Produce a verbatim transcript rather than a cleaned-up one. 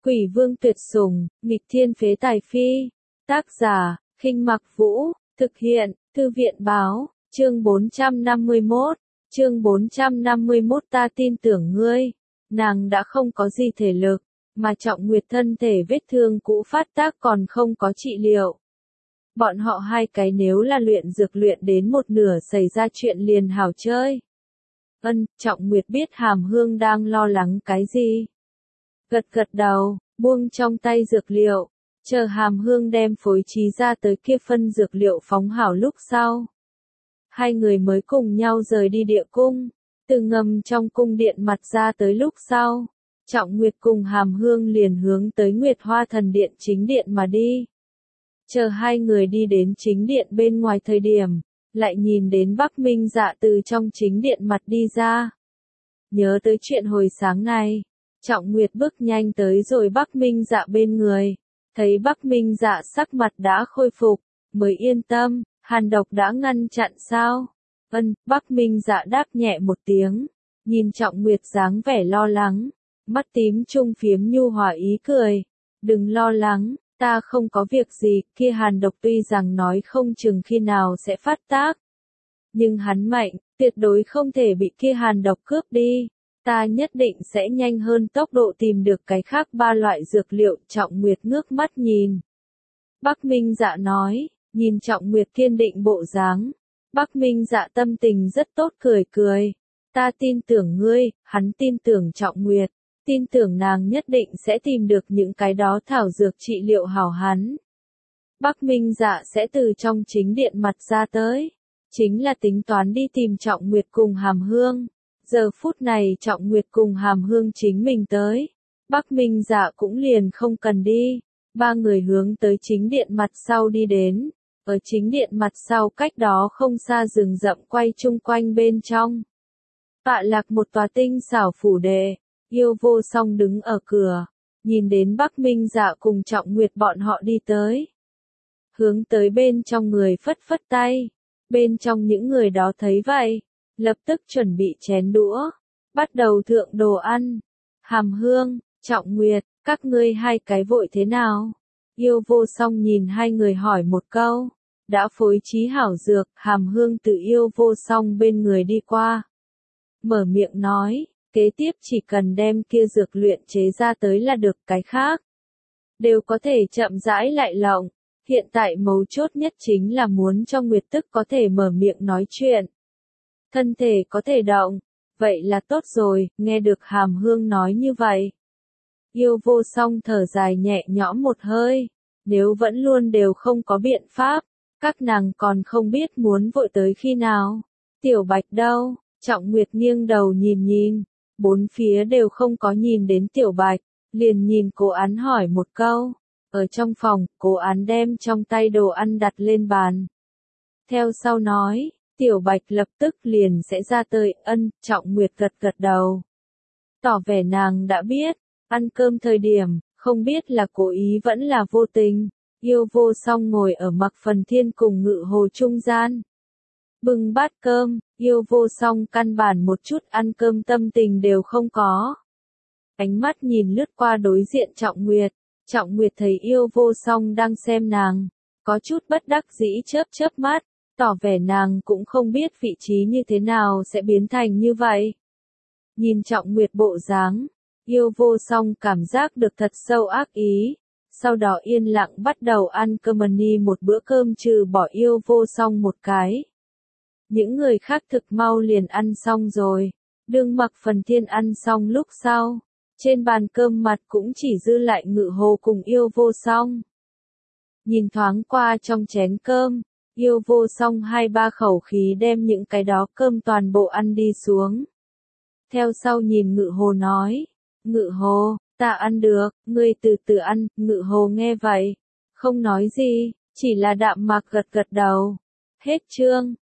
Quỷ vương tuyệt sủng, nghịch thiên phế tài phi. Tác giả, Khinh Mặc Vũ, thực hiện, Thư viện báo, chương bốn trăm năm mươi mốt, chương bốn trăm năm mươi mốt ta tin tưởng ngươi. Nàng đã không có gì thể lực, mà Trọng Nguyệt thân thể vết thương cũ phát tác còn không có trị liệu. Bọn họ hai cái nếu là luyện dược luyện đến một nửa xảy ra chuyện liền hảo chơi. Ân, Trọng Nguyệt biết Hàm Hương đang lo lắng cái gì. Gật gật đầu, buông trong tay dược liệu, chờ Hàm Hương đem phối trí ra tới kia phân dược liệu phóng hảo lúc sau. Hai người mới cùng nhau rời đi địa cung, từ ngầm trong cung điện mặt ra tới lúc sau. Trọng Nguyệt cùng Hàm Hương liền hướng tới Nguyệt Hoa Thần Điện chính điện mà đi. Chờ hai người đi đến chính điện bên ngoài thời điểm, lại nhìn đến Bắc Minh Dạ từ trong chính điện mặt đi ra. Nhớ tới chuyện hồi sáng này, Trọng Nguyệt bước nhanh tới rồi Bắc Minh Dạ bên người, thấy Bắc Minh Dạ sắc mặt đã khôi phục, mới yên tâm, hàn độc đã ngăn chặn sao? Ân, Bắc Minh Dạ đáp nhẹ một tiếng, nhìn Trọng Nguyệt dáng vẻ lo lắng, mắt tím trung phiếm nhu hòa ý cười, đừng lo lắng. Ta không có việc gì, kia hàn độc tuy rằng nói không chừng khi nào sẽ phát tác. Nhưng hắn mạnh, tuyệt đối không thể bị kia hàn độc cướp đi. Ta nhất định sẽ nhanh hơn tốc độ tìm được cái khác ba loại dược liệu. Trọng Nguyệt ngước mắt nhìn. Bắc Minh Dạ nói, nhìn Trọng Nguyệt kiên định bộ dáng. Bắc Minh Dạ tâm tình rất tốt cười cười. Ta tin tưởng ngươi, hắn tin tưởng Trọng Nguyệt. Tin tưởng nàng nhất định sẽ tìm được những cái đó thảo dược trị liệu hảo hắn. Bắc Minh Dạ sẽ từ trong chính điện mặt ra tới. Chính là tính toán đi tìm Trọng Nguyệt cùng Hàm Hương. Giờ phút này Trọng Nguyệt cùng Hàm Hương chính mình tới. Bắc Minh Dạ cũng liền không cần đi. Ba người hướng tới chính điện mặt sau đi đến. Ở chính điện mặt sau cách đó không xa rừng rậm quay chung quanh bên trong. Tọa lạc một tòa tinh xảo phủ đệ. Yêu Vô Song đứng ở cửa, nhìn đến Bắc Minh Dạ cùng Trọng Nguyệt bọn họ đi tới. Hướng tới bên trong người phất phất tay, bên trong những người đó thấy vậy, lập tức chuẩn bị chén đũa, bắt đầu thượng đồ ăn. Hàm Hương, Trọng Nguyệt, các ngươi hai cái vội thế nào? Yêu Vô Song nhìn hai người hỏi một câu, đã phối trí hảo dược. Hàm Hương từ Yêu Vô Song bên người đi qua, mở miệng nói. Kế tiếp chỉ cần đem kia dược luyện chế ra tới là được, cái khác đều có thể chậm rãi lại lộng. Hiện tại mấu chốt nhất chính là muốn cho Nguyệt Tức có thể mở miệng nói chuyện. Thân thể có thể động. Vậy là tốt rồi, nghe được Hàm Hương nói như vậy. Yêu Vô Song thở dài nhẹ nhõm một hơi. Nếu vẫn luôn đều không có biện pháp, các nàng còn không biết muốn vội tới khi nào. Tiểu Bạch đâu? Trọng Nguyệt nghiêng đầu nhìn nhìn. Bốn phía đều không có nhìn đến Tiểu Bạch, liền nhìn Cố Án hỏi một câu. Ở trong phòng, Cố Án đem trong tay đồ ăn đặt lên bàn. Theo sau nói, Tiểu Bạch lập tức liền sẽ ra tới. Ân, Trọng Nguyệt gật gật đầu. Tỏ vẻ nàng đã biết, ăn cơm thời điểm, không biết là cố ý vẫn là vô tình. Yêu Vô Song ngồi ở Mặc Phần Thiên cùng Ngự Hồ trung gian. Bưng bát cơm, Yêu Vô Song căn bản một chút ăn cơm tâm tình đều không có. Ánh mắt nhìn lướt qua đối diện Trọng Nguyệt, Trọng Nguyệt thấy Yêu Vô Song đang xem nàng, có chút bất đắc dĩ chớp chớp mắt, tỏ vẻ nàng cũng không biết vị trí như thế nào sẽ biến thành như vậy. Nhìn Trọng Nguyệt bộ dáng, Yêu Vô Song cảm giác được thật sâu ác ý, sau đó yên lặng bắt đầu ăn cơm ni một bữa cơm trừ bỏ Yêu Vô Song một cái. Những người khác thực mau liền ăn xong rồi, đương Mặc Phần Thiên ăn xong lúc sau, trên bàn cơm mặt cũng chỉ dư lại Ngự Hồ cùng Yêu Vô Song. Nhìn thoáng qua trong chén cơm, Yêu Vô Song hai ba khẩu khí đem những cái đó cơm toàn bộ ăn đi xuống. Theo sau nhìn Ngự Hồ nói, Ngự Hồ, ta ăn được, ngươi từ từ ăn. Ngự Hồ nghe vậy, không nói gì, chỉ là đạm mạc gật gật đầu. Hết chương.